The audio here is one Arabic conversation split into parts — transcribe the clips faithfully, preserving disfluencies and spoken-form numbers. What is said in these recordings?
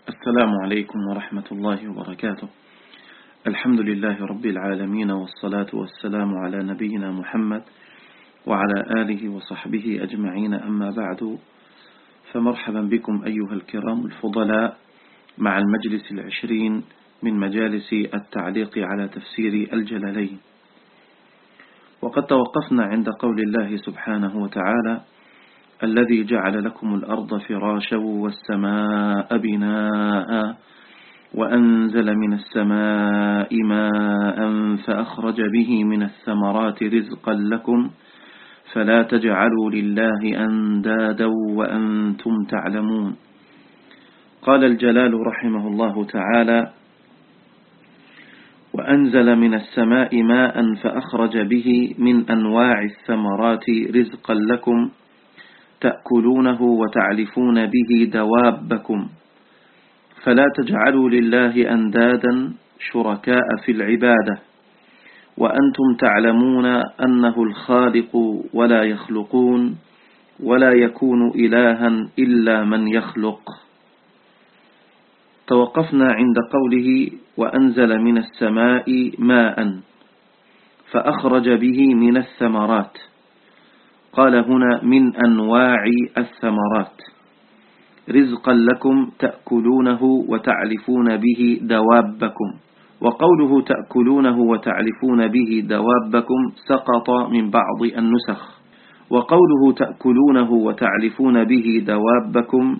السلام عليكم ورحمة الله وبركاته. الحمد لله رب العالمين، والصلاة والسلام على نبينا محمد وعلى آله وصحبه أجمعين، أما بعد، فمرحبا بكم أيها الكرام الفضلاء مع المجلس العشرين من مجالس التعليق على تفسير الجلالين. وقد توقفنا عند قول الله سبحانه وتعالى: الذي جعل لكم الأرض فراشا والسماء بناء وأنزل من السماء ماء فأخرج به من الثمرات رزقا لكم فلا تجعلوا لله أندادا وأنتم تعلمون. قال الجلال رحمه الله تعالى: وأنزل من السماء ماء فأخرج به من أنواع الثمرات رزقا لكم تأكلونه وتعلفون به دوابكم فلا تجعلوا لله أندادا شركاء في العبادة وأنتم تعلمون أنه الخالق ولا يخلقون ولا يكون إلها إلا من يخلق. توقفنا عند قوله: وأنزل من السماء ماء فأخرج به من الثمرات. قال هنا: من أنواع الثمرات رزقا لكم تأكلونه وتعلفون به دوابكم. وقوله تأكلونه وتعلفون به دوابكم سقط من بعض النسخ، وقوله تأكلونه وتعلفون به دوابكم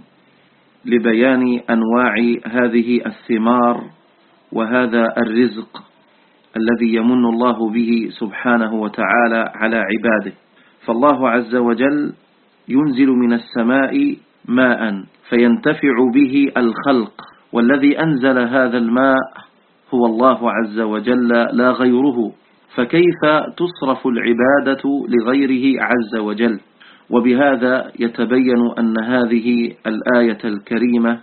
لبيان أنواع هذه الثمار وهذا الرزق الذي يمن الله به سبحانه وتعالى على عباده. فالله عز وجل ينزل من السماء ماء فينتفع به الخلق، والذي أنزل هذا الماء هو الله عز وجل لا غيره، فكيف تصرف العبادة لغيره عز وجل؟ وبهذا يتبين أن هذه الآية الكريمة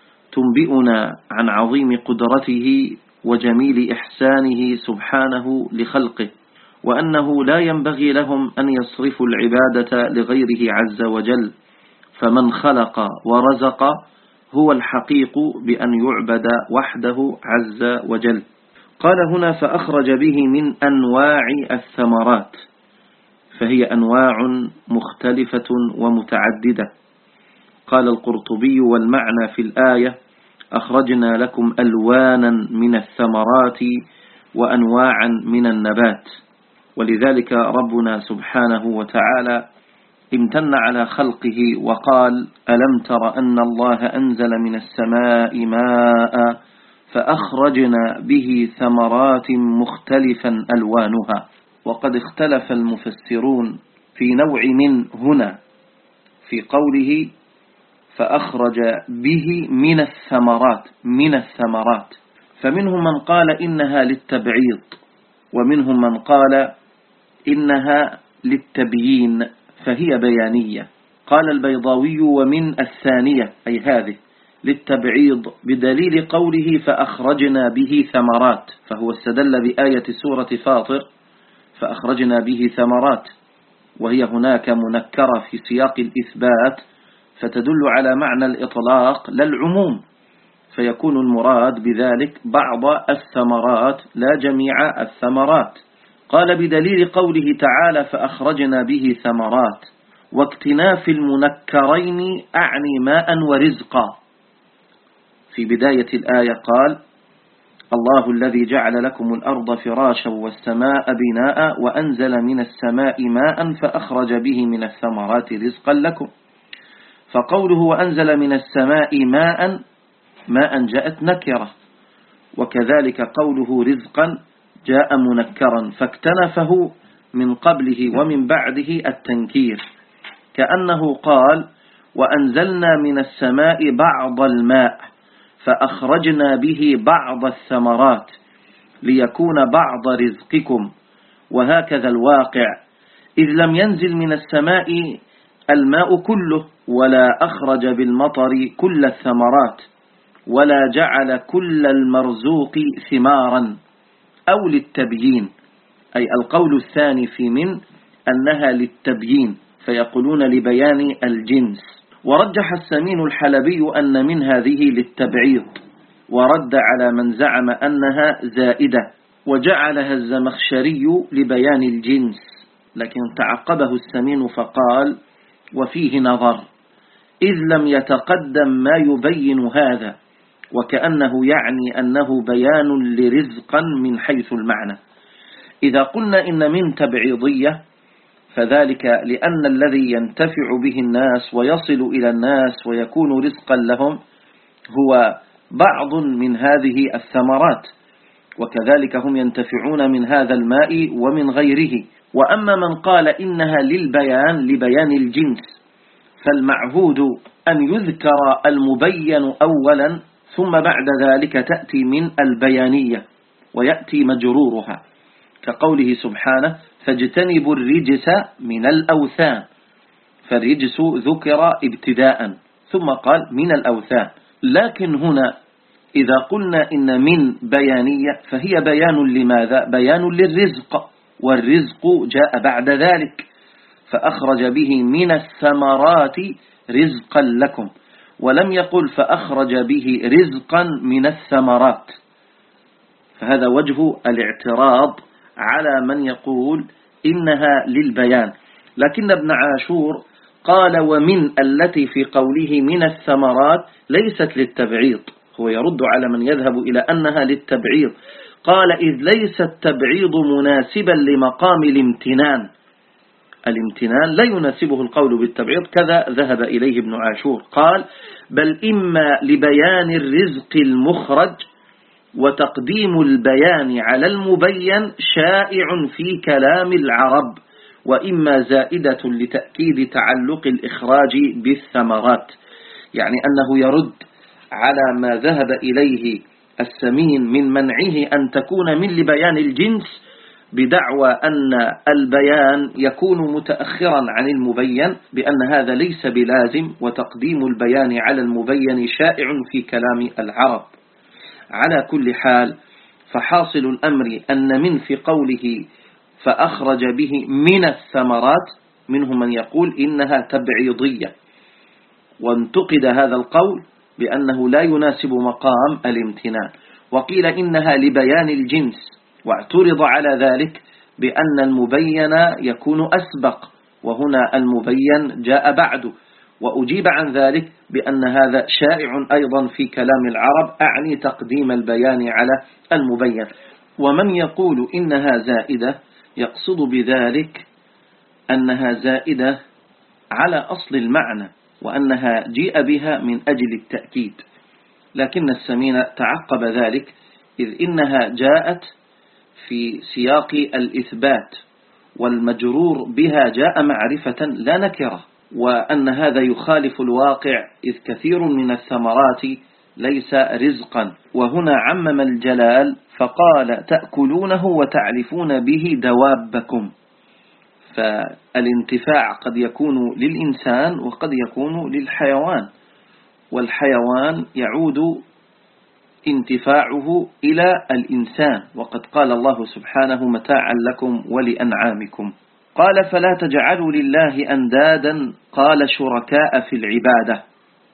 تنبئنا عن عظيم قدرته وجميل إحسانه سبحانه لخلقه، وأنه لا ينبغي لهم أن يصرفوا العبادة لغيره عز وجل، فمن خلق ورزق هو الحقيق بأن يعبد وحده عز وجل. قال هنا: فأخرج به من أنواع الثمرات، فهي أنواع مختلفة ومتعددة. قال القرطبي: والمعنى في الآية: أخرجنا لكم ألوانا من الثمرات وأنواعا من النبات. ولذلك ربنا سبحانه وتعالى امتن على خلقه وقال: ألم تر أن الله أنزل من السماء ماء فأخرجنا به ثمرات مختلفا ألوانها. وقد اختلف المفسرون في نوع من هنا في قوله فأخرج به من الثمرات من الثمرات فمنهم من قال إنها للتبعيض، ومنهم من قال إنها للتبيين فهي بيانية. قال البيضاوي: ومن الثانية أي هذه للتبعيض، بدليل قوله فأخرجنا به ثمرات، فهو استدل بآية سورة فاطر فأخرجنا به ثمرات، وهي هناك منكرة في سياق الإثبات فتدل على معنى الإطلاق لا العموم، فيكون المراد بذلك بعض الثمرات لا جميع الثمرات. قال: بدليل قوله تعالى فأخرجنا به ثمرات، واكتناف المنكرين أعني ماء ورزقا. في بداية الآية قال: الله الذي جعل لكم الأرض فراشا والسماء بناء وأنزل من السماء ماء فأخرج به من الثمرات رزقا لكم. فقوله وأنزل من السماء ماء ماء جاءت نكرة، وكذلك قوله رزقا جاء منكرا، فاكتنفه من قبله ومن بعده التنكير، كأنه قال: وأنزلنا من السماء بعض الماء فأخرجنا به بعض الثمرات ليكون بعض رزقكم. وهكذا الواقع، إذ لم ينزل من السماء الماء كله، ولا أخرج بالمطر كل الثمرات، ولا جعل كل المرزوق ثمارا، أو للتبيين، أي القول الثاني في من أنها للتبيين، فيقولون لبيان الجنس. ورجح السمين الحلبي أن من هذه للتبعيض، ورد على من زعم أنها زائدة، وجعلها الزمخشري لبيان الجنس، لكن تعقبه السمين فقال: وفيه نظر، إذ لم يتقدم ما يبين هذا، وكأنه يعني أنه بيان لرزقا من حيث المعنى. إذا قلنا إن من تبعيضية فذلك لأن الذي ينتفع به الناس ويصل إلى الناس ويكون رزقا لهم هو بعض من هذه الثمرات، وكذلك هم ينتفعون من هذا الماء ومن غيره. وأما من قال إنها للبيان لبيان الجنس، فالمعهود أن يذكر المبين أولا ثم بعد ذلك تأتي من البيانية ويأتي مجرورها، كقوله سبحانه: فاجتنبوا الرجس من الأوثان، فالرجس ذكر ابتداء ثم قال من الأوثان. لكن هنا إذا قلنا إن من بيانية فهي بيان لماذا؟ بيان للرزق، والرزق جاء بعد ذلك، فأخرج به من الثمرات رزقا لكم، ولم يقل فأخرج به رزقا من الثمرات. فهذا وجه الاعتراض على من يقول إنها للبيان. لكن ابن عاشور قال: ومن التي في قوله من الثمرات ليست للتبعيض، هو يرد على من يذهب إلى أنها للتبعيض، قال: إذ ليس التبعيض مناسبا لمقام الامتنان، الامتنان لا يناسبه القول بالتبعيض، كذا ذهب إليه ابن عاشور. قال: بل إما لبيان الرزق المخرج، وتقديم البيان على المبين شائع في كلام العرب، وإما زائدة لتأكيد تعلق الإخراج بالثمرات. يعني أنه يرد على ما ذهب إليه السمين من منعه أن تكون من لبيان الجنس بدعوى أن البيان يكون متأخرا عن المبين، بأن هذا ليس بلازم، وتقديم البيان على المبين شائع في كلام العرب. على كل حال، فحاصل الأمر أن من في قوله فأخرج به من الثمرات منهم من يقول إنها تبعيضية، وانتقد هذا القول بأنه لا يناسب مقام الامتنان، وقيل إنها لبيان الجنس، واعترض على ذلك بأن المبين يكون أسبق، وهنا المبين جاء بعده، وأجيب عن ذلك بأن هذا شائع أيضا في كلام العرب، أعني تقديم البيان على المبين. ومن يقول إنها زائدة يقصد بذلك أنها زائدة على أصل المعنى، وأنها جيء بها من أجل التأكيد، لكن السمين تعقب ذلك، إذ إنها جاءت في سياق الإثبات، والمجرور بها جاء معرفة لا نكرة، وأن هذا يخالف الواقع، إذ كثير من الثمرات ليس رزقا. وهنا عمم الجلال فقال: تأكلونه وتعلفون به دوابكم، فالانتفاع قد يكون للإنسان وقد يكون للحيوان، والحيوان يعود انتفاعه إلى الإنسان، وقد قال الله سبحانه: متاعا لكم ولأنعامكم. قال: فلا تجعلوا لله أندادا، قال: شركاء في العبادة،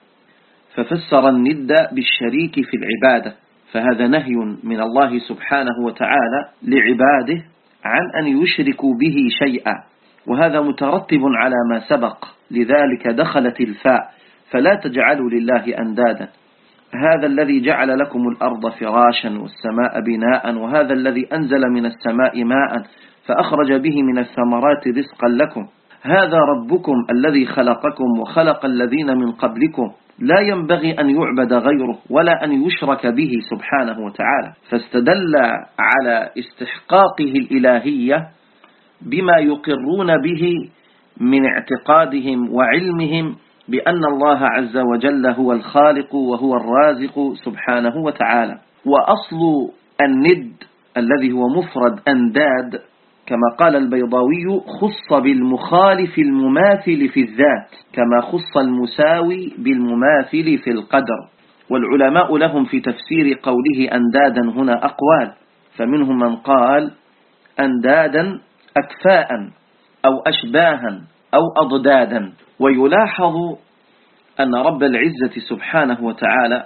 ففسر الند بالشريك في العبادة، فهذا نهي من الله سبحانه وتعالى لعباده عن أن يشركوا به شيئا، وهذا مترتب على ما سبق، لذلك دخلت الفاء: فلا تجعلوا لله أندادا. هذا الذي جعل لكم الأرض فراشا والسماء بناء، وهذا الذي أنزل من السماء ماء فأخرج به من الثمرات رزقا لكم، هذا ربكم الذي خلقكم وخلق الذين من قبلكم، لا ينبغي أن يعبد غيره ولا أن يشرك به سبحانه وتعالى. فاستدل على استحقاقه الإلهية بما يقرون به من اعتقادهم وعلمهم بأن الله عز وجل هو الخالق وهو الرازق سبحانه وتعالى. وأصل الند الذي هو مفرد أنداد كما قال البيضاوي خص بالمخالف المماثل في الذات، كما خص المساوي بالمماثل في القدر. والعلماء لهم في تفسير قوله أندادا هنا أقوال، فمنهم من قال أندادا أكفاء أو أشباها أو أضدادا. ويلاحظ أن رب العزة سبحانه وتعالى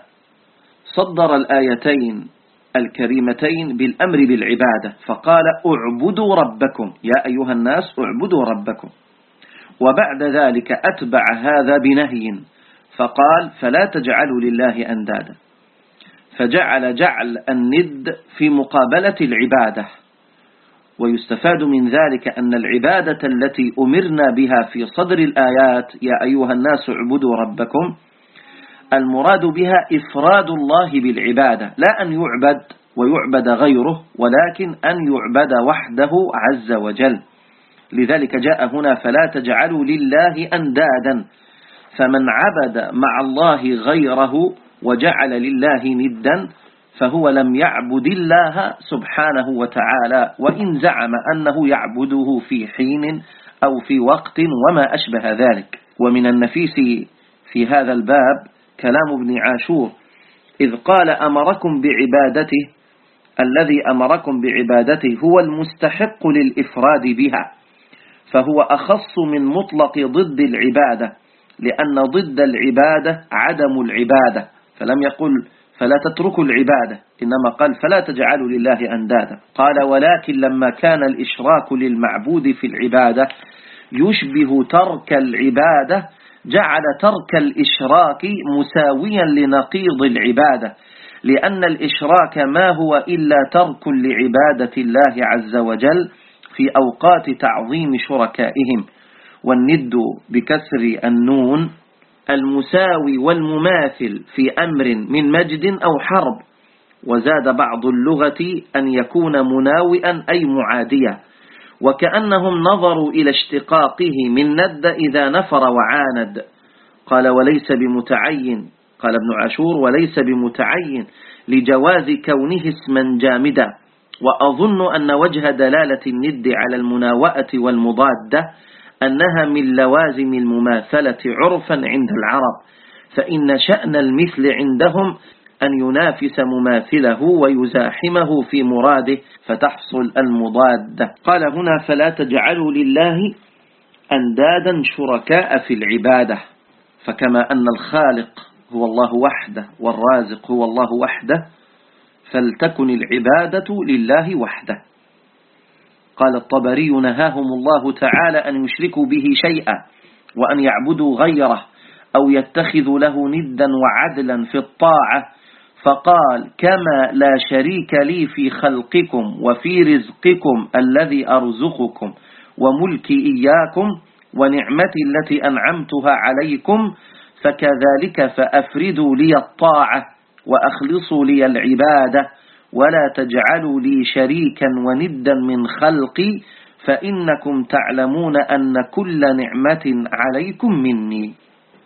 صدر الآيتين الكريمتين بالأمر بالعبادة، فقال اعبدوا ربكم يا أيها الناس اعبدوا ربكم، وبعد ذلك أتبع هذا بنهي فقال فلا تجعلوا لله أندادا، فجعل جعل الند في مقابلة العبادة. ويستفاد من ذلك أن العبادة التي أمرنا بها في صدر الآيات يا أيها الناس اعبدوا ربكم المراد بها إفراد الله بالعبادة، لا أن يعبد ويعبد غيره، ولكن أن يعبد وحده عز وجل. لذلك جاء هنا فلا تجعلوا لله أندادا، فمن عبد مع الله غيره وجعل لله ندا فهو لم يعبد الله سبحانه وتعالى، وإن زعم أنه يعبده في حين أو في وقت وما أشبه ذلك. ومن النفيس في هذا الباب كلام ابن عاشور إذ قال أمركم بعبادته، الذي أمركم بعبادته هو المستحق للإفراد بها، فهو أخص من مطلق ضد العبادة، لأن ضد العبادة عدم العبادة، فلم يقل فلا تتركوا العبادة، إنما قال فلا تجعلوا لله أندادا. قال ولكن لما كان الإشراك للمعبود في العبادة يشبه ترك العبادة جعل ترك الإشراك مساويا لنقيض العبادة، لأن الإشراك ما هو إلا ترك لعبادة الله عز وجل في أوقات تعظيم شركائهم، والند بكسر النون المساوي والمماثل في أمر من مجد أو حرب، وزاد بعض اللغة أن يكون مناوئا أي معاديا، وكأنهم نظروا إلى اشتقاقه من ند إذا نفر وعاند. قال وليس بمتعين، قال ابن عاشور وليس بمتعين لجواز كونه اسما جامدا، وأظن أن وجه دلالة الند على المناوئة والمضادة أنها من لوازم المماثلة عرفا عند العرب، فإن شأن المثل عندهم أن ينافس مماثله ويزاحمه في مراده فتحصل المضادة. قال هنا فلا تجعلوا لله أندادا شركاء في العبادة، فكما أن الخالق هو الله وحده والرازق هو الله وحده فلتكن العبادة لله وحده. قال الطبري نهاهم الله تعالى أن يشركوا به شيئا وأن يعبدوا غيره أو يتخذوا له ندا وعدلا في الطاعة، فقال كما لا شريك لي في خلقكم وفي رزقكم الذي أرزقكم وملكي إياكم ونعمتي التي أنعمتها عليكم، فكذلك فأفردوا لي الطاعة وأخلصوا لي العبادة ولا تجعلوا لي شريكا وندا من خلقي فإنكم تعلمون أن كل نعمة عليكم مني.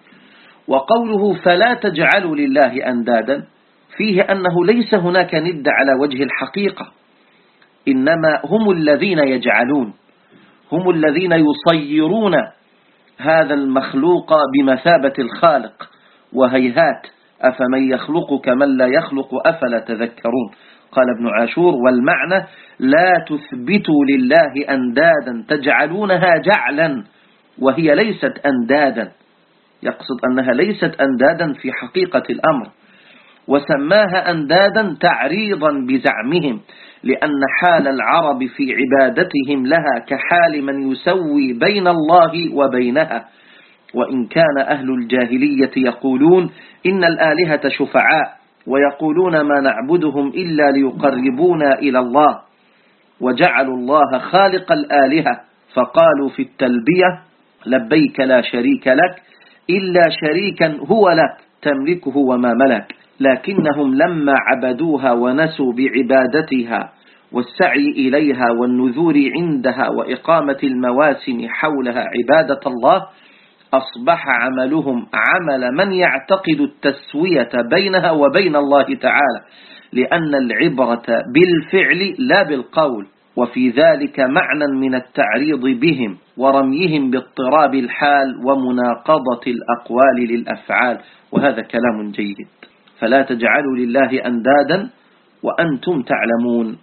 وقوله فلا تجعلوا لله أندادا فيه أنه ليس هناك ند على وجه الحقيقة، إنما هم الذين يجعلون، هم الذين يصيرون هذا المخلوق بمثابة الخالق، وهيهات أفمن يخلق كمن لا يخلق أفلا تذكرون. قال ابن عاشور والمعنى لا تثبتوا لله أندادا تجعلونها جعلا وهي ليست أندادا، يقصد أنها ليست أندادا في حقيقة الأمر، وسماها أندادا تعريضا بزعمهم، لأن حال العرب في عبادتهم لها كحال من يسوي بين الله وبينها، وإن كان أهل الجاهلية يقولون إن الآلهة شفعاء ويقولون ما نعبدهم إلا ليقربونا إلى الله، وجعلوا الله خالق الآلهة فقالوا في التلبية لبيك لا شريك لك إلا شريكا هو لك تملكه وما ملك، لكنهم لما عبدوها ونسوا بعبادتها والسعي إليها والنذور عندها وإقامة المواسم حولها عبادة الله أصبح عملهم عمل من يعتقد التسوية بينها وبين الله تعالى، لأن العبرة بالفعل لا بالقول، وفي ذلك معنى من التعريض بهم ورميهم باضطراب الحال ومناقضة الأقوال للأفعال، وهذا كلام جيد. فلا تجعلوا لله أندادا وأنتم تعلمون.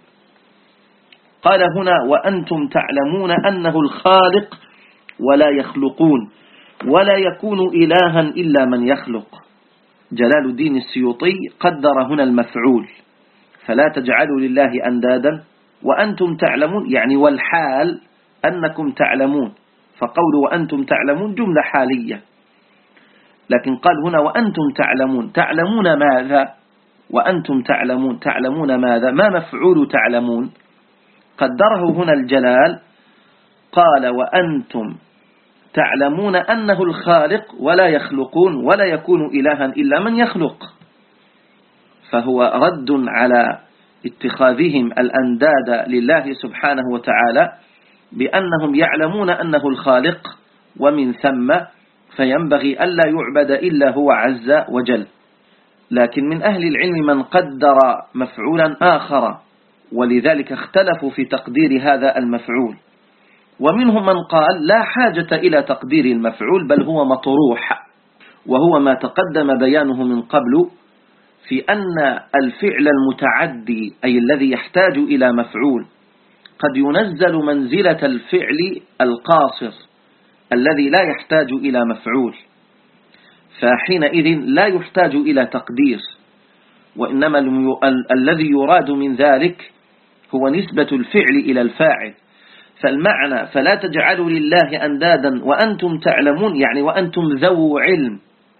قال هنا وأنتم تعلمون أنه الخالق ولا يخلقون، ولا يكون إلها إلا من يخلق. جلال الدين السيوطي قدر هنا المفعول، فلا تجعلوا لله أندادا وأنتم تعلمون، يعني والحال أنكم تعلمون، فقول وأنتم تعلمون جملة حالية، لكن قال هنا وأنتم تعلمون. تعلمون ماذا؟ وأنتم تعلمون، تعلمون ماذا؟ ما مفعول تعلمون؟ قدره هنا الجلال، قال وأنتم تعلمون أنه الخالق ولا يخلقون ولا يكون إلها إلا من يخلق، فهو رد على اتخاذهم الأنداد لله سبحانه وتعالى بأنهم يعلمون أنه الخالق، ومن ثم فينبغي ألا يعبد إلا هو عز وجل. لكن من أهل العلم من قدر مفعولا آخر، ولذلك اختلفوا في تقدير هذا المفعول، ومنهم من قال لا حاجة إلى تقدير المفعول بل هو مطروح، وهو ما تقدم بيانه من قبل في أن الفعل المتعدي أي الذي يحتاج إلى مفعول قد ينزل منزلة الفعل القاصر الذي لا يحتاج إلى مفعول، فحينئذ لا يحتاج إلى تقدير، وإنما الذي يراد من ذلك هو نسبة الفعل إلى الفاعل. فالمعنى فلا تجعلوا لله أندادا وأنتم تعلمون، يعني وأنتم ذو علم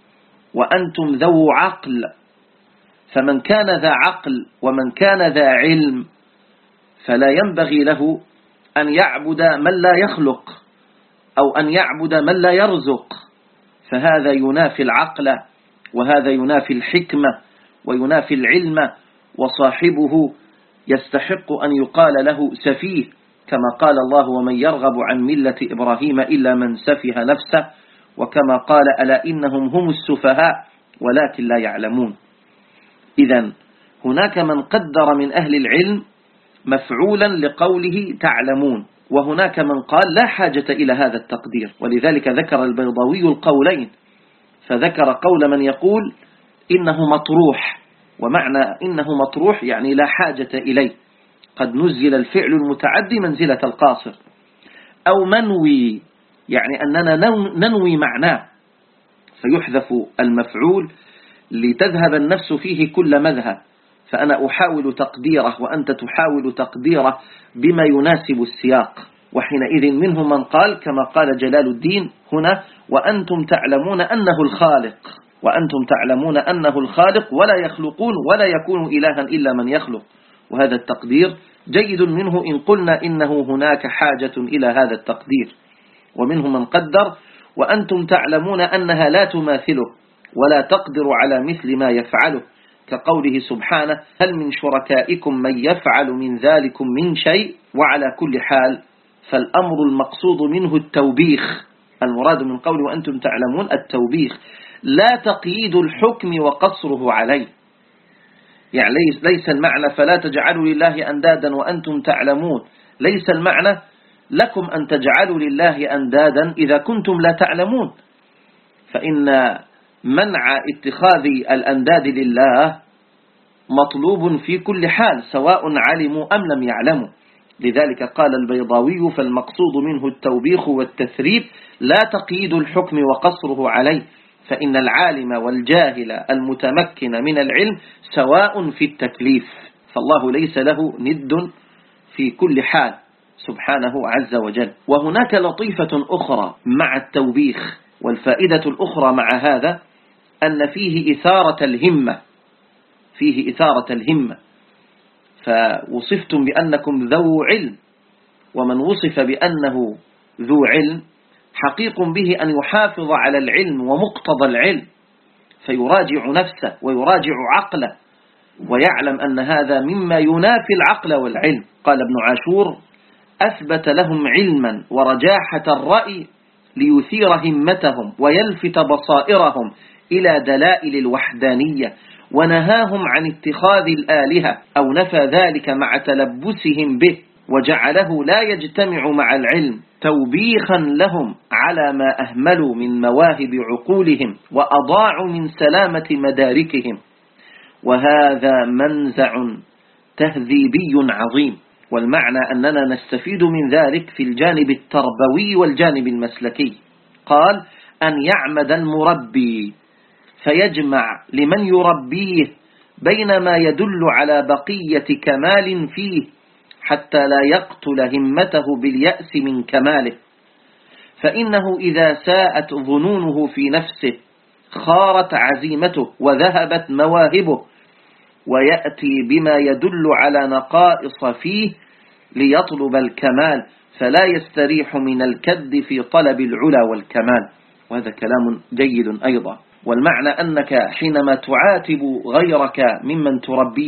وأنتم ذو عقل، فمن كان ذا عقل ومن كان ذا علم فلا ينبغي له أن يعبد من لا يخلق أو أن يعبد من لا يرزق، فهذا ينافي العقل وهذا ينافي الحكمة وينافي العلم، وصاحبه يستحق أن يقال له سفيه، كما قال الله ومن يرغب عن ملة إبراهيم إلا من سفه نفسه، وكما قال ألا إنهم هم السفهاء ولكن لا يعلمون. إذن هناك من قدر من أهل العلم مفعولا لقوله تعلمون، وهناك من قال لا حاجة إلى هذا التقدير، ولذلك ذكر البيضاوي القولين، فذكر قول من يقول إنه مطروح، ومعنى إنه مطروح يعني لا حاجة إليه، قد نزل الفعل المتعدي منزلة القاصر، أو منوي يعني أننا ننوي معناه فيحذف المفعول لتذهب النفس فيه كل مذهب، فأنا أحاول تقديره وأنت تحاول تقديره بما يناسب السياق. وحينئذ منهم من قال كما قال جلال الدين هنا وأنتم تعلمون أنه الخالق، وأنتم تعلمون أنه الخالق ولا يخلقون ولا يكون إلها إلا من يخلق، وهذا التقدير جيد منه إن قلنا إنه هناك حاجة إلى هذا التقدير. ومنهم من قدر وأنتم تعلمون أنها لا تماثله ولا تقدر على مثل ما يفعله، كقوله سبحانه هل من شركائكم من يفعل من ذلكم من شيء. وعلى كل حال فالأمر المقصود منه التوبيخ، المراد من قوله وأنتم تعلمون التوبيخ، لا تقييد الحكم وقصره عليه، يعني ليس المعنى فلا تجعلوا لله أندادا وأنتم تعلمون، ليس المعنى لكم أن تجعلوا لله أندادا إذا كنتم لا تعلمون، فإن منع اتخاذ الأنداد لله مطلوب في كل حال سواء علموا أم لم يعلموا. لذلك قال البيضاوي فالمقصود منه التوبيخ والتثريب لا تقييد الحكم وقصره عليه، فإن العالم والجاهل المتمكن من العلم سواء في التكليف، فالله ليس له ند في كل حال سبحانه عز وجل. وهناك لطيفة أخرى مع التوبيخ، والفائدة الأخرى مع هذا أن فيه إثارة الهمة، فيه إثارة الهمة، فوصفتم بأنكم ذو علم، ومن وصف بأنه ذو علم حقيق به أن يحافظ على العلم ومقتضى العلم، فيراجع نفسه ويراجع عقله ويعلم أن هذا مما ينافي العقل والعلم. قال ابن عاشور أثبت لهم علما ورجاحة الرأي ليثير همتهم ويلفت بصائرهم إلى دلائل الوحدانية، ونهاهم عن اتخاذ الآلهة أو نفى ذلك مع تلبسهم به، وجعله لا يجتمع مع العلم توبيخا لهم على ما أهملوا من مواهب عقولهم وأضاعوا من سلامة مداركهم، وهذا منزع تهذيبي عظيم. والمعنى أننا نستفيد من ذلك في الجانب التربوي والجانب المسلكي. قال أن يعمد المربي فيجمع لمن يربيه بين ما يدل على بقية كمال فيه حتى لا يقتل همته باليأس من كماله، فإنه إذا ساءت ظنونه في نفسه خارت عزيمته وذهبت مواهبه، ويأتي بما يدل على نقائص فيه ليطلب الكمال، فلا يستريح من الكد في طلب العلا والكمال. وهذا كلام جيد أيضا. والمعنى أنك حينما تعاتب غيرك ممن تربيه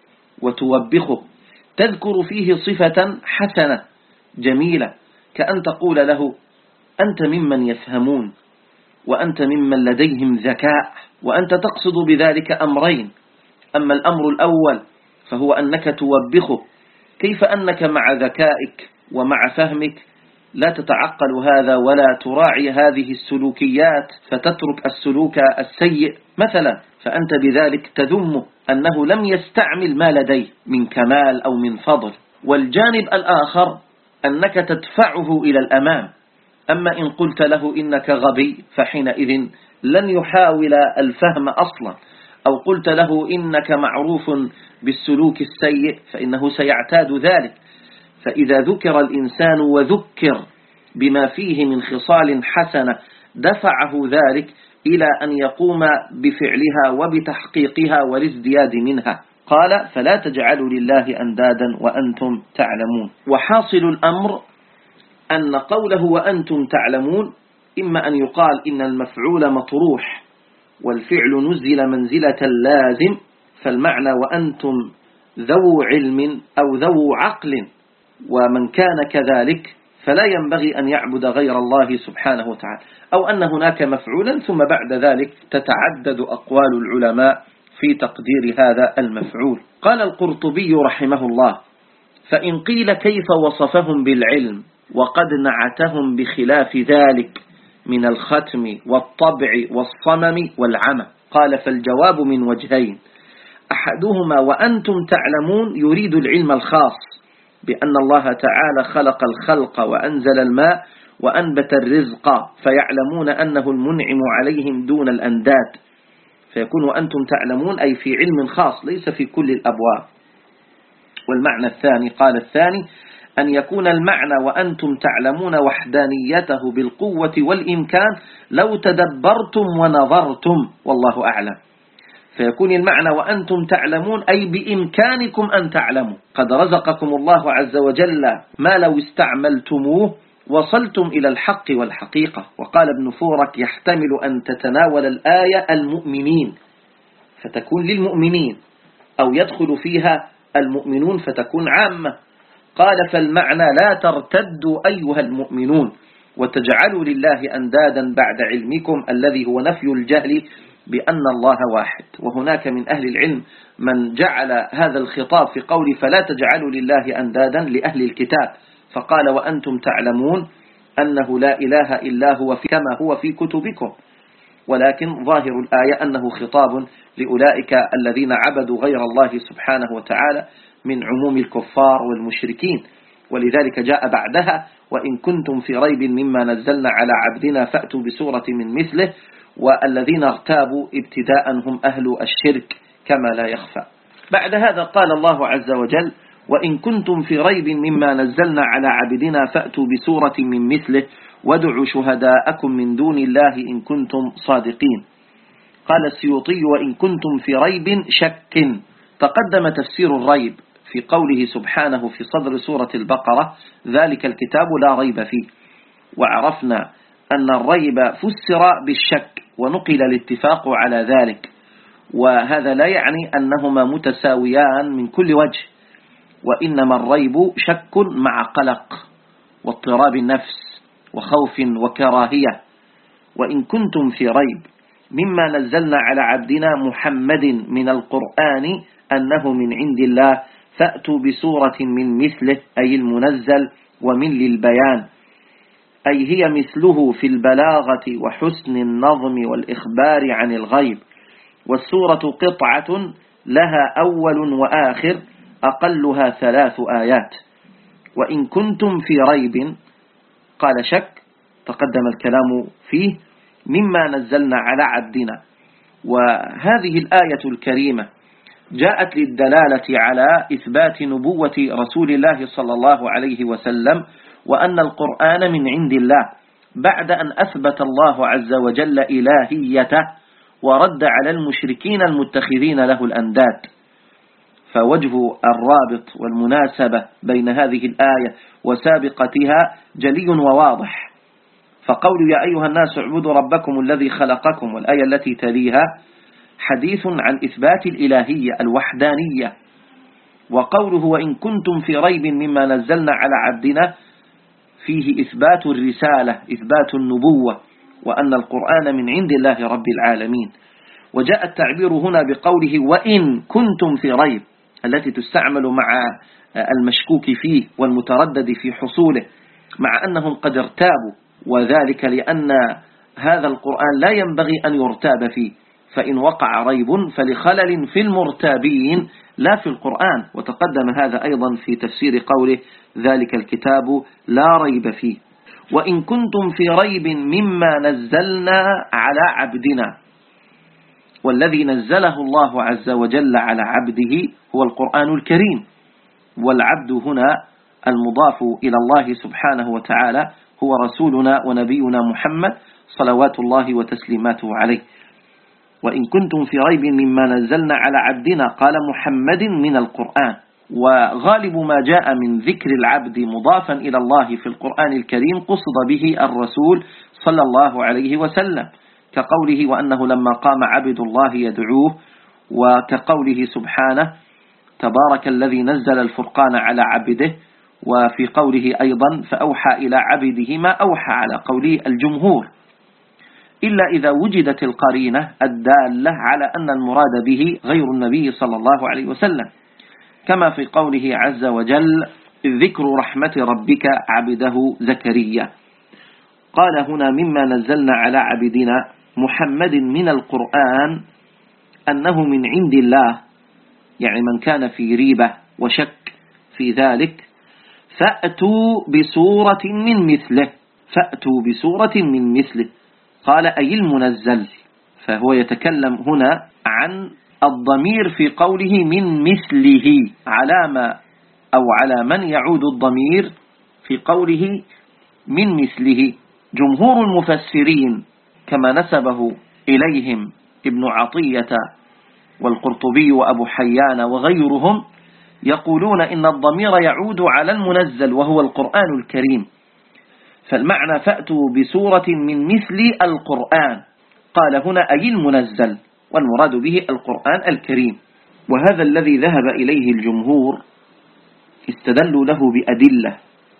وتوبخه تذكر فيه صفة حسنة جميلة، كأن تقول له: أنت ممن يفهمون، وأنت ممن لديهم ذكاء، وأنت تقصد بذلك أمرين. أما الأمر الأول فهو أنك توبخه، كيف أنك مع ذكائك ومع فهمك لا تتعقل هذا ولا تراعي هذه السلوكيات فتترك السلوك السيء مثلا، فأنت بذلك تذمه أنه لم يستعمل ما لديه من كمال أو من فضل. والجانب الآخر أنك تدفعه إلى الأمام. أما إن قلت له إنك غبي فحينئذ لن يحاول الفهم أصلا، أو قلت له إنك معروف بالسلوك السيء فإنه سيعتاد ذلك. فإذا ذكر الإنسان وذكر بما فيه من خصال حسنة دفعه ذلك إلى أن يقوم بفعلها وبتحقيقها والازدياد منها. قال: فلا تجعلوا لله أندادا وأنتم تعلمون. وحاصل الأمر أن قوله وأنتم تعلمون إما أن يقال إن المفعول مطروح والفعل نزل منزلة اللازم، فالمعنى وأنتم ذو علم أو ذو عقل، ومن كان كذلك فلا ينبغي أن يعبد غير الله سبحانه وتعالى، أو أن هناك مفعولا ثم بعد ذلك تتعدد أقوال العلماء في تقدير هذا المفعول. قال القرطبي رحمه الله: فإن قيل كيف وصفهم بالعلم وقد نعتهم بخلاف ذلك من الختم والطبع والصمم والعمى؟ قال: فالجواب من وجهين: أحدهما وأنتم تعلمون يريد العلم الخاص بأن الله تعالى خلق الخلق وأنزل الماء وأنبت الرزق، فيعلمون أنه المنعم عليهم دون الأنداد، فيكون وأنتم تعلمون أي في علم خاص ليس في كل الأبواب. والمعنى الثاني، قال الثاني: أن يكون المعنى وأنتم تعلمون وحدانيته بالقوة والإمكان لو تدبرتم ونظرتم والله أعلم، فيكون المعنى وأنتم تعلمون أي بإمكانكم أن تعلموا، قد رزقكم الله عز وجل ما لو استعملتموه وصلتم إلى الحق والحقيقة. وقال ابن فورك: يحتمل أن تتناول الآية المؤمنين فتكون للمؤمنين، أو يدخل فيها المؤمنون فتكون عامة. قال: فالمعنى لا ترتدوا أيها المؤمنون وتجعلوا لله أندادا بعد علمكم الذي هو نفي الجهل بأن الله واحد. وهناك من أهل العلم من جعل هذا الخطاب في قول فلا تجعلوا لله أندادا لأهل الكتاب، فقال وأنتم تعلمون أنه لا إله إلا هو كما هو في كتبكم، ولكن ظاهر الآية أنه خطاب لأولئك الذين عبدوا غير الله سبحانه وتعالى من عموم الكفار والمشركين. ولذلك جاء بعدها: وإن كنتم في ريب مما نزلنا على عبدنا فأتوا بسورة من مثله، والذين ارتابوا ابتداء هم أهل الشرك كما لا يخفى. بعد هذا قال الله عز وجل: وإن كنتم في ريب مما نزلنا على عبدنا فأتوا بسورة من مثله وادعوا شهداءكم من دون الله إن كنتم صادقين. قال السيوطي: وإن كنتم في ريب شك. تقدم تفسير الريب في قوله سبحانه في صدر سورة البقرة: ذلك الكتاب لا ريب فيه، وعرفنا أن الريب فسر بالشك ونقل الاتفاق على ذلك، وهذا لا يعني أنهما متساويان من كل وجه، وإنما الريب شك مع قلق واضطراب النفس وخوف وكراهية. وإن كنتم في ريب مما نزلنا على عبدنا محمد من القرآن أنه من عند الله فأتوا بسورة من مثله، أي المنزل ومن للبيان، أي هي مثله في البلاغة وحسن النظم والإخبار عن الغيب. والسورة قطعة لها أول وآخر أقلها ثلاث آيات. وإن كنتم في ريب قال شك، تقدم الكلام فيه، مما نزلنا على عبدنا. وهذه الآية الكريمة جاءت للدلالة على إثبات نبوة رسول الله صلى الله عليه وسلم، وأن القرآن من عند الله، بعد أن أثبت الله عز وجل إلهيته ورد على المشركين المتخذين له الأنداد. فوجه الرابط والمناسبة بين هذه الآية وسابقتها جلي وواضح. فقول يا أيها الناس اعبدوا ربكم الذي خلقكم، والآية التي تليها حديث عن إثبات الإلهية الوحدانية. وقوله وإن كنتم في ريب مما نزلنا على عبدنا فيه إثبات الرسالة، إثبات النبوة، وأن القرآن من عند الله رب العالمين. وجاء التعبير هنا بقوله وإن كنتم في ريب، التي تستعمل مع المشكوك فيه والمتردد في حصوله، مع أنهم قد ارتابوا، وذلك لأن هذا القرآن لا ينبغي أن يرتاب فيه، فإن وقع ريب فلخلل في المرتابين لا في القرآن. وتقدم هذا أيضا في تفسير قوله ذلك الكتاب لا ريب فيه. وإن كنتم في ريب مما نزلنا على عبدنا، والذي نزله الله عز وجل على عبده هو القرآن الكريم، والعبد هنا المضاف إلى الله سبحانه وتعالى هو رسولنا ونبينا محمد صلوات الله وتسليماته عليه. وإن كنتم في ريب مما نزلنا على عبدنا قال محمد من القرآن. وغالب ما جاء من ذكر العبد مضافا إلى الله في القرآن الكريم قصد به الرسول صلى الله عليه وسلم، كقوله وأنه لما قام عبد الله يدعوه، وكقوله سبحانه تبارك الذي نزل الفرقان على عبده، وفي قوله أيضا فأوحى إلى عبده ما أوحى على قوله الجمهور، إلا إذا وجدت القرينة الدالة على أن المراد به غير النبي صلى الله عليه وسلم، كما في قوله عز وجل ذكر رحمة ربك عبده زكريا. قال هنا مما نزلنا على عبدنا محمد من القرآن أنه من عند الله، يعني من كان في ريبة وشك في ذلك فأتوا بسورة من مثله، فأتوا بسورة من مثله قال أي المنزل، فهو يتكلم هنا عن الضمير في قوله من مثله، على ما أو على من يعود الضمير في قوله من مثله. جمهور المفسرين كما نسبه إليهم ابن عطية والقرطبي وأبو حيان وغيرهم يقولون إن الضمير يعود على المنزل وهو القرآن الكريم، فالمعنى فأتوا بسورة من مثل القرآن، قال هنا أي المنزل، والمراد به القرآن الكريم. وهذا الذي ذهب إليه الجمهور استدلوا له بأدلة،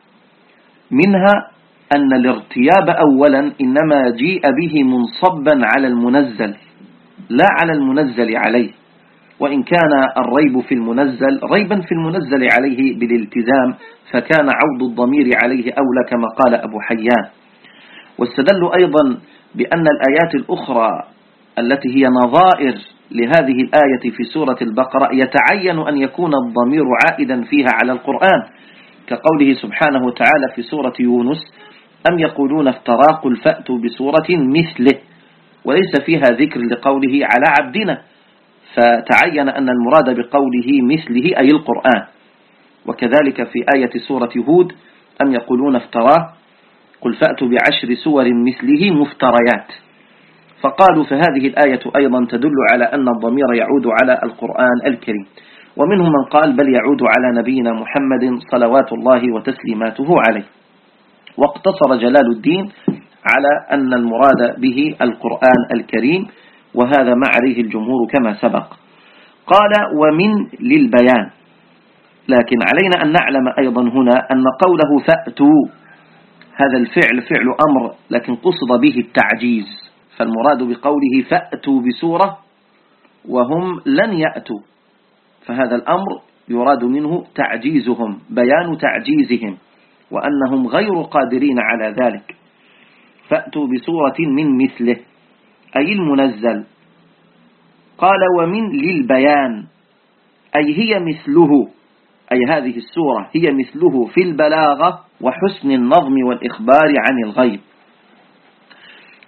منها أن الارتياب أولا إنما جيء به منصبا على المنزل لا على المنزل عليه، وإن كان الريب في المنزل ريبا في المنزل عليه بالالتزام فكان عود الضمير عليه أولى كما قال أبو حيان. واستدلوا أيضا بأن الآيات الأخرى التي هي نظائر لهذه الآية في سورة البقرة يتعين أن يكون الضمير عائدا فيها على القرآن، كقوله سبحانه وتعالى في سورة يونس أم يقولون افترى قل فأتوا بسورة مثله، وليس فيها ذكر لقوله على عبدنا، فتعين أن المراد بقوله مثله أي القرآن. وكذلك في آية سورة هود أم يقولون افتراه قل فأتوا بعشر سور مثله مفتريات، فقالوا فهذه الآية أيضا تدل على أن الضمير يعود على القرآن الكريم. ومنهم من قال بل يعود على نبينا محمد صلوات الله وتسليماته عليه. واقتصر جلال الدين على أن المراد به القرآن الكريم، وهذا ما عليه الجمهور كما سبق. قال ومن للبيان، لكن علينا أن نعلم أيضا هنا أن قوله فأتوا هذا الفعل فعل أمر، لكن قصد به التعجيز، فالمراد بقوله فأتوا بسورة وهم لن يأتوا، فهذا الأمر يراد منه تعجيزهم، بيان تعجيزهم وأنهم غير قادرين على ذلك. فأتوا بسورة من مثله أي المنزل. قال ومن للبيان أي هي مثله، أي هذه السورة هي مثله في البلاغة وحسن النظم والإخبار عن الغيب.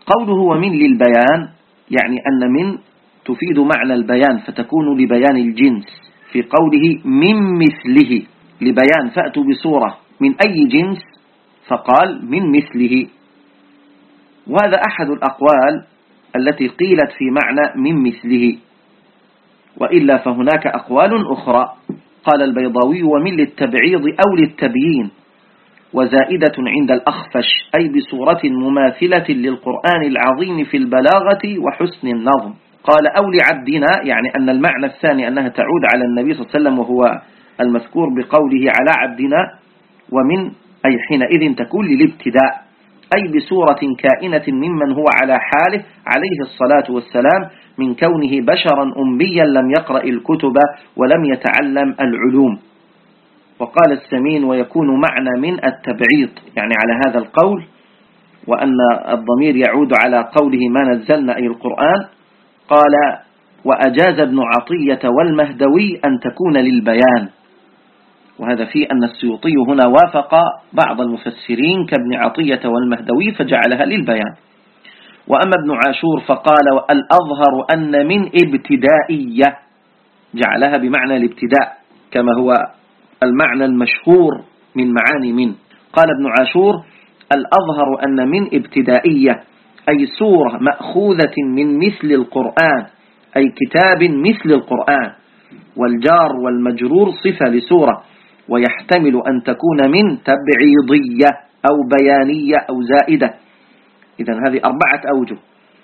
قوله ومن للبيان يعني أن من تفيد معنى البيان فتكون لبيان الجنس، في قوله من مثله لبيان فأتوا بصورة من أي جنس فقال من مثله. وهذا أحد الأقوال التي قيلت في معنى من مثله، وإلا فهناك أقوال أخرى. قال البيضاوي ومن للتبعيض أو للتبيين، وزائدة عند الأخفش أي بصورة مماثلة للقرآن العظيم في البلاغة وحسن النظم. قال أو لعبدنا يعني أن المعنى الثاني أنها تعود على النبي صلى الله عليه وسلم وهو المذكور بقوله على عبدنا، ومن أي حينئذ تكون للابتداء أي بصورة كائنة ممن هو على حاله عليه الصلاة والسلام من كونه بشرا أميا لم يقرأ الكتب ولم يتعلم العلوم. وقال السمين ويكون معنى من التبعيض يعني على هذا القول، وأن الضمير يعود على قوله ما نزلنا أي القرآن. قال وأجاز ابن عطية والمهدوي أن تكون للبيان، وهذا في أن السيوطي هنا وافق بعض المفسرين كابن عطية والمهدوي فجعلها للبيان. وأما ابن عاشور فقال الأظهر أن من ابتدائية جعلها بمعنى الابتداء كما هو المعنى المشهور من معاني من. قال ابن عاشور الأظهر أن من ابتدائية أي سورة مأخوذة من مثل القرآن أي كتاب مثل القرآن، والجار والمجرور صفة لسورة، ويحتمل أن تكون من تبعيضية أو بيانية أو زائدة. إذن هذه أربعة أوجه: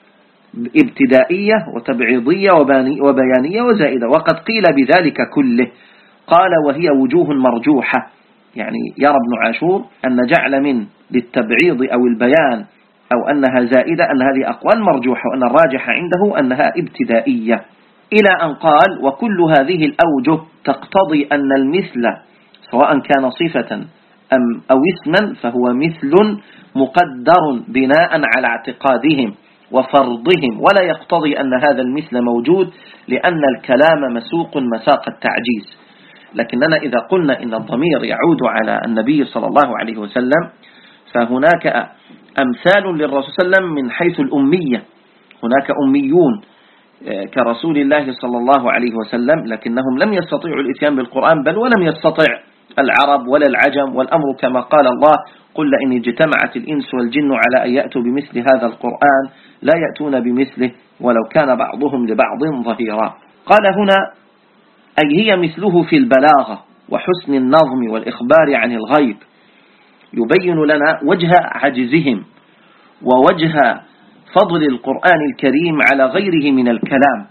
ابتدائية وتبعيضية وبيانية وزائدة. وقد قيل بذلك كله. قال وهي وجوه مرجوحة، يعني يرى ابن عاشور أن جعل من للتبعيض أو البيان أو أنها زائدة أن هذه أقوال مرجوحة، وأن الراجح عنده أنها ابتدائية، إلى أن قال وكل هذه الأوجه تقتضي أن المثل سواء كان صفة أم أو اسما فهو مثل مقدر بناء على اعتقادهم وفرضهم، ولا يقتضي أن هذا المثل موجود لأن الكلام مسوق مساق التعجيز. لكننا إذا قلنا إن الضمير يعود على النبي صلى الله عليه وسلم فهناك أمثال للرسول صلى الله عليه وسلم من حيث الأمية. هناك أميون كرسول الله صلى الله عليه وسلم لكنهم لم يستطيعوا الإتيان بالقرآن، بل ولم يستطع العرب ولا العجم، والأمر كما قال الله قل إن اجتمعت الإنس والجن على أن يأتوا بمثل هذا القرآن لا يأتون بمثله ولو كان بعضهم لبعض ظهيرا. قال هنا أي هي مثله في البلاغة وحسن النظم والإخبار عن الغيب، يبين لنا وجه عجزهم ووجه فضل القرآن الكريم على غيره من الكلام.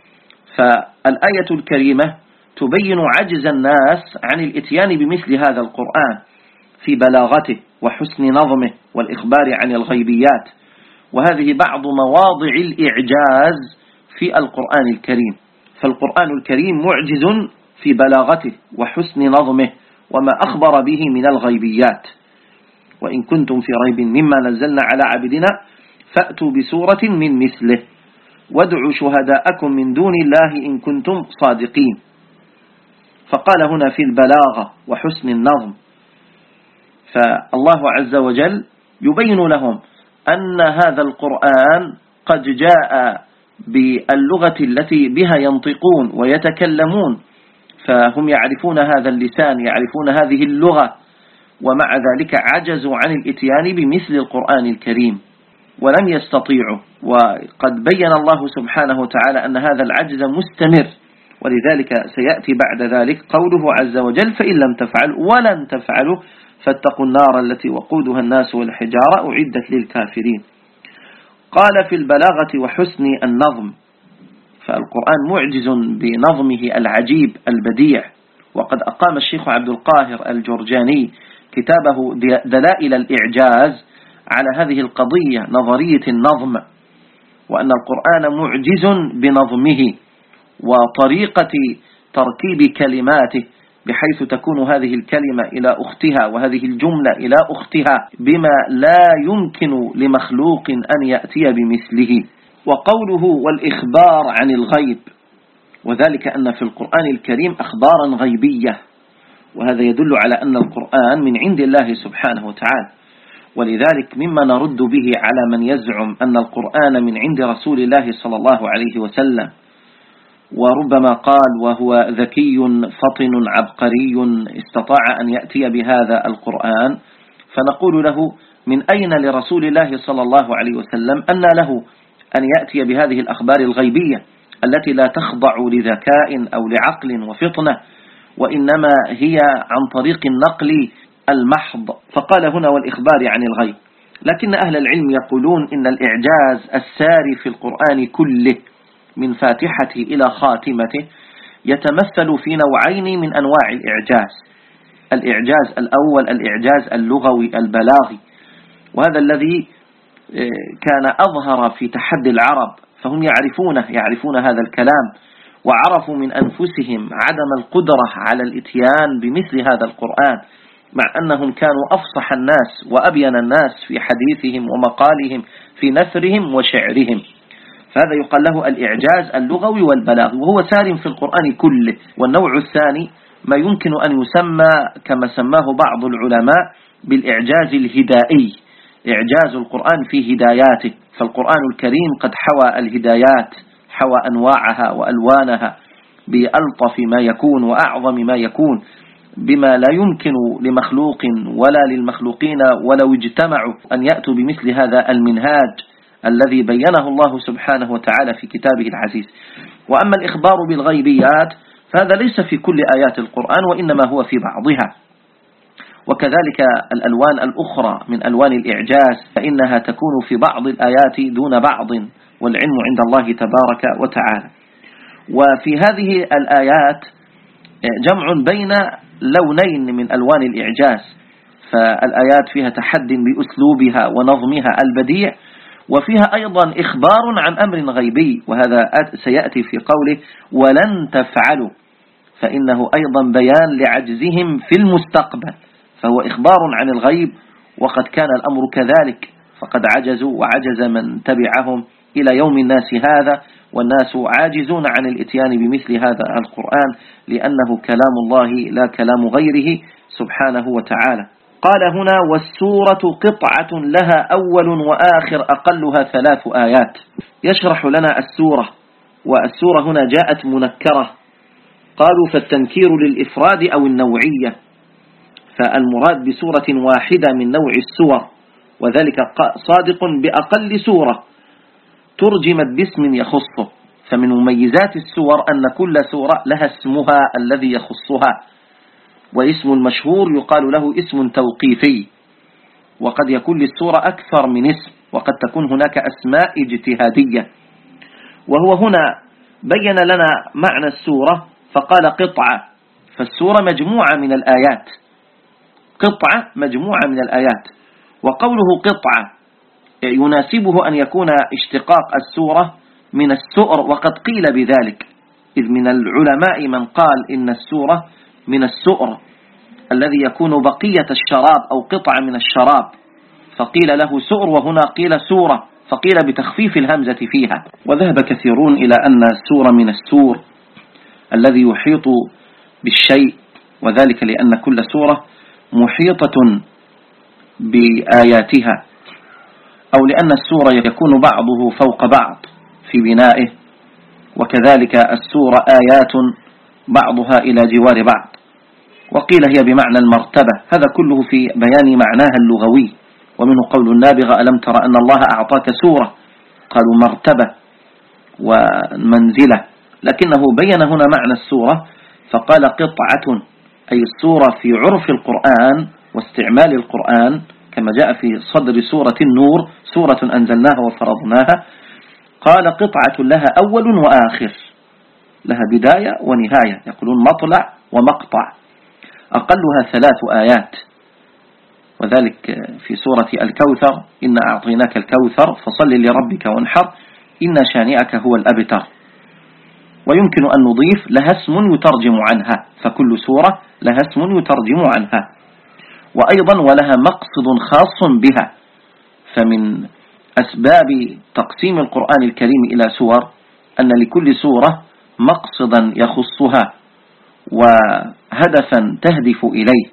فالآية الكريمة تبين عجز الناس عن الإتيان بمثل هذا القرآن في بلاغته وحسن نظمه والإخبار عن الغيبيات، وهذه بعض مواضع الإعجاز في القرآن الكريم. فالقرآن الكريم معجز في بلاغته وحسن نظمه وما أخبر به من الغيبيات. وإن كنتم في ريب مما نزلنا على عبدنا فأتوا بسورة من مثله وادعوا شهداءكم من دون الله إن كنتم صادقين. فقال هنا في البلاغة وحسن النظم، فالله عز وجل يبين لهم أن هذا القرآن قد جاء باللغة التي بها ينطقون ويتكلمون، فهم يعرفون هذا اللسان، يعرفون هذه اللغة، ومع ذلك عجزوا عن الإتيان بمثل القرآن الكريم ولم يستطيعوا. وقد بين الله سبحانه وتعالى أن هذا العجز مستمر، ولذلك سيأتي بعد ذلك قوله عز وجل فإن لم تفعلوا ولن تفعلوا فاتقوا النار التي وقودها الناس والحجارة أعدت للكافرين. قال في البلاغة وحسن النظم، فالقرآن معجز بنظمه العجيب البديع. وقد أقام الشيخ عبد القاهر الجرجاني كتابه دلائل الإعجاز على هذه القضية نظرية النظم، وأن القرآن معجز بنظمه وطريقة تركيب كلماته بحيث تكون هذه الكلمة إلى أختها وهذه الجملة إلى أختها بما لا يمكن لمخلوق أن يأتي بمثله. وقوله والإخبار عن الغيب، وذلك أن في القرآن الكريم أخبارا غيبية، وهذا يدل على أن القرآن من عند الله سبحانه وتعالى. ولذلك مما نرد به على من يزعم أن القرآن من عند رسول الله صلى الله عليه وسلم، وربما قال وهو ذكي فطن عبقري استطاع أن يأتي بهذا القرآن، فنقول له من أين لرسول الله صلى الله عليه وسلم أن له أن يأتي بهذه الأخبار الغيبية التي لا تخضع لذكاء أو لعقل وفطنة، وإنما هي عن طريق النقل المحض. فقال هنا والإخبار عن الغيب. لكن أهل العلم يقولون إن الإعجاز الساري في القرآن كله من فاتحته إلى خاتمته يتمثل في نوعين من أنواع الإعجاز. الإعجاز الأول الإعجاز اللغوي البلاغي، وهذا الذي كان أظهر في تحدي العرب، فهم يعرفونه يعرفون هذا الكلام، وعرفوا من أنفسهم عدم القدرة على الإتيان بمثل هذا القرآن، مع أنهم كانوا أفصح الناس وأبين الناس في حديثهم ومقالهم في نثرهم وشعرهم. فهذا يقال له الإعجاز اللغوي والبلاغي، وهو سار في القرآن كله. والنوع الثاني ما يمكن أن يسمى كما سماه بعض العلماء بالإعجاز الهدائي، إعجاز القرآن في هداياته. فالقرآن الكريم قد حوى الهدايات، حوى أنواعها وألوانها بألطف ما يكون وأعظم ما يكون، بما لا يمكن لمخلوق ولا للمخلوقين ولو اجتمعوا أن يأتوا بمثل هذا المنهاج الذي بينه الله سبحانه وتعالى في كتابه العزيز. وأما الإخبار بالغيبيات فهذا ليس في كل آيات القرآن، وإنما هو في بعضها. وكذلك الألوان الأخرى من ألوان الإعجاز فإنها تكون في بعض الآيات دون بعض، والعلم عند الله تبارك وتعالى. وفي هذه الآيات جمع بين لونين من ألوان الإعجاز، فالآيات فيها تحد بأسلوبها ونظمها البديع، وفيها أيضا إخبار عن أمر غيبي، وهذا سيأتي في قوله ولن تفعلوا، فإنه أيضا بيان لعجزهم في المستقبل، فهو إخبار عن الغيب، وقد كان الأمر كذلك، فقد عجزوا وعجز من تبعهم إلى يوم الناس هذا، والناس عاجزون عن الاتيان بمثل هذا القرآن، لأنه كلام الله لا كلام غيره سبحانه وتعالى. قال هنا والسورة قطعة لها أول وآخر أقلها ثلاث آيات. يشرح لنا السورة، والسورة هنا جاءت منكرة، قالوا فالتنكير للإفراد أو النوعية، فالمراد بسورة واحدة من نوع السور، وذلك صادق بأقل سورة ترجمت باسم يخصه. فمن مميزات السور أن كل سورة لها اسمها الذي يخصها، واسم المشهور يقال له اسم توقيفي، وقد يكون للسورة أكثر من اسم، وقد تكون هناك أسماء اجتهادية. وهو هنا بين لنا معنى السورة فقال قطعة، فالسورة مجموعة من الآيات، قطعة مجموعة من الآيات. وقوله قطعة يناسبه أن يكون اشتقاق السورة من السؤر، وقد قيل بذلك، إذ من العلماء من قال إن السورة من السؤر الذي يكون بقية الشراب أو قطعة من الشراب، فقيل له سؤر، وهنا قيل سورة، فقيل بتخفيف الهمزة فيها. وذهب كثيرون إلى أن السورة من السور الذي يحيط بالشيء، وذلك لأن كل سورة محيطة بآياتها، أو لأن السورة يكون بعضه فوق بعض في بنائه، وكذلك السورة آيات بعضها إلى جوار بعض. وقيل هي بمعنى المرتبة، هذا كله في بيان معناها اللغوي. ومنه قول النابغة ألم تر أن الله أعطاك سورة، قالوا مرتبة ومنزلة، لكنه بين هنا معنى السورة فقال قطعة، أي السورة في عرف القرآن واستعمال القرآن، كما جاء في صدر سورة النور سورة أنزلناها وفرضناها، قال قطعة لها أول وآخر، لها بداية ونهاية، يقولون مطلع ومقطع، أقلها ثلاث آيات، وذلك في سورة الكوثر إن أعطيناك الكوثر فصل لربك وانحر إن شانئك هو الأبتر. ويمكن أن نضيف لها اسم يترجم عنها، فكل سورة لها اسم يترجم عنها، وأيضا ولها مقصد خاص بها. فمن أسباب تقسيم القرآن الكريم إلى سور أن لكل سورة مقصدا يخصها وهدفا تهدف إليه.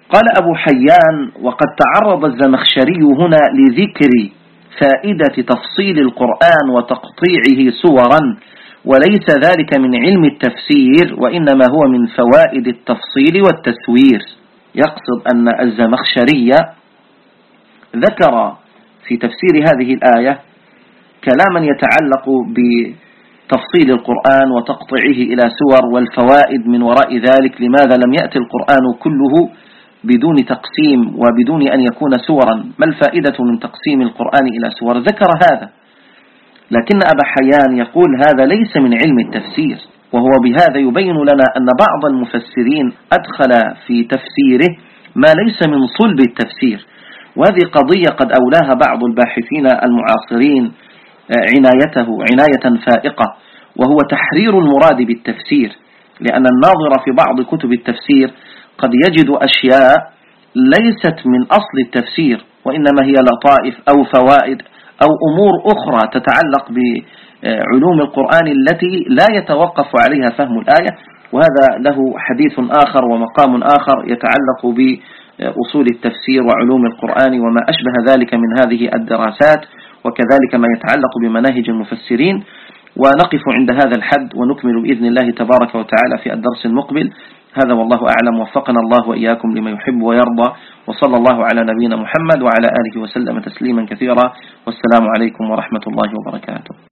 قال أبو حيان: وقد تعرض الزمخشري هنا لذكر فائدة تفصيل القرآن وتقطيعه سورا، وليس ذلك من علم التفسير، وإنما هو من فوائد التفصيل والتسوير. يقصد أن الزمخشري ذكر في تفسير هذه الآية كلاما يتعلق بتفصيل القرآن وتقطيعه إلى سور والفوائد من وراء ذلك. لماذا لم يأتي القرآن كله بدون تقسيم وبدون أن يكون سورا؟ ما الفائدة من تقسيم القرآن إلى سور؟ ذكر هذا، لكن أبا حيان يقول هذا ليس من علم التفسير، وهو بهذا يبين لنا أن بعض المفسرين أدخل في تفسيره ما ليس من صلب التفسير، وهذه قضية قد أولاها بعض الباحثين المعاصرين عنايته عناية فائقة، وهو تحرير المراد بالتفسير، لأن الناظر في بعض كتب التفسير قد يجد أشياء ليست من أصل التفسير، وإنما هي لطائف أو فوائد أو أمور أخرى تتعلق بعلوم القرآن التي لا يتوقف عليها فهم الآية، وهذا له حديث آخر ومقام آخر يتعلق بأصول التفسير وعلوم القرآن وما أشبه ذلك من هذه الدراسات، وكذلك ما يتعلق بمناهج المفسرين. ونقف عند هذا الحد ونكمل بإذن الله تبارك وتعالى في الدرس المقبل. هذا والله أعلم، وفقنا الله وإياكم لما يحب ويرضى، وصلى الله على نبينا محمد وعلى آله وسلم تسليما كثيرا، والسلام عليكم ورحمة الله وبركاته.